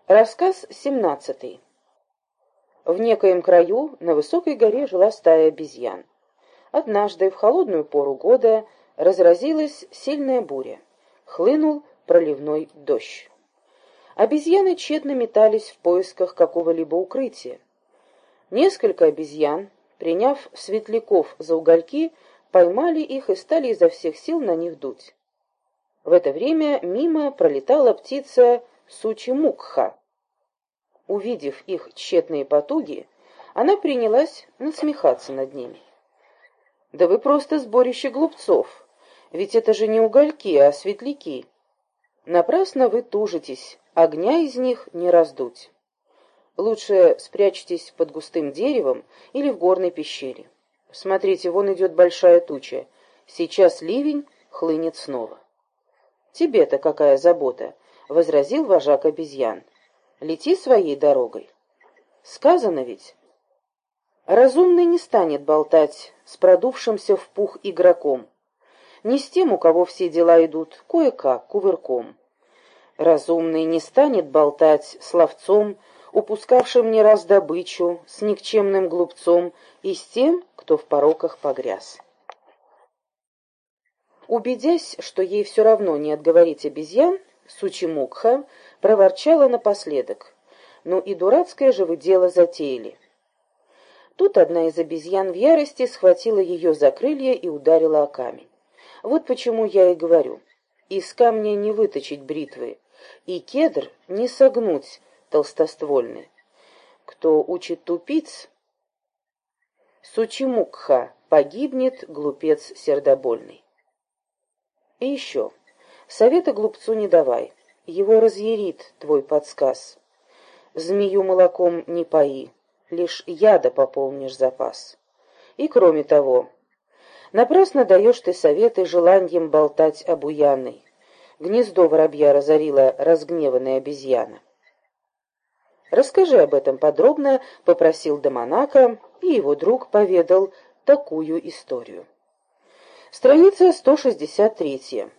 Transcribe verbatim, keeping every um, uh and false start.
Рассказ семнадцатый. В некоем краю на высокой горе жила стая обезьян. Однажды в холодную пору года разразилась сильная буря. Хлынул проливной дождь. Обезьяны тщетно метались в поисках какого-либо укрытия. Несколько обезьян, приняв светляков за угольки, поймали их и стали изо всех сил на них дуть. В это время мимо пролетала птица Сучи-Мукха. Увидев их тщетные потуги, она принялась насмехаться над ними. «Да вы просто сборище глупцов, ведь это же не угольки, а светляки. Напрасно вы тужитесь, огня из них не раздуть. Лучше спрячьтесь под густым деревом или в горной пещере. Смотрите, вон идет большая туча, сейчас ливень хлынет снова». «Тебе-то какая забота?» — возразил вожак обезьян. «Лети своей дорогой». Сказано ведь. Разумный не станет болтать с продувшимся в пух игроком, не с тем, у кого все дела идут кое-как, кувырком. Разумный не станет болтать с ловцом, упускавшим не раз добычу, с никчемным глупцом и с тем, кто в пороках погряз. Убедясь, что ей все равно не отговорить обезьян, Сучи-Мукха проворчала напоследок: «Ну и дурацкое же вы дело затеяли». Тут одна из обезьян в ярости схватила ее за крылья и ударила о камень. Вот почему я и говорю: из камня не выточить бритвы, и кедр не согнуть толстоствольный. Кто учит тупиц, Сучи-Мукха, погибнет глупец сердобольный. И еще. Совета глупцу не давай, его разъярит твой подсказ. Змею молоком не пои, лишь яда пополнишь запас. И кроме того, напрасно даешь ты советы желаньем болтать обуянный. Гнездо воробья разорила разгневанная обезьяна. «Расскажи об этом подробно», — попросил Даманака, и его друг поведал такую историю. Страница сто шестьдесят три.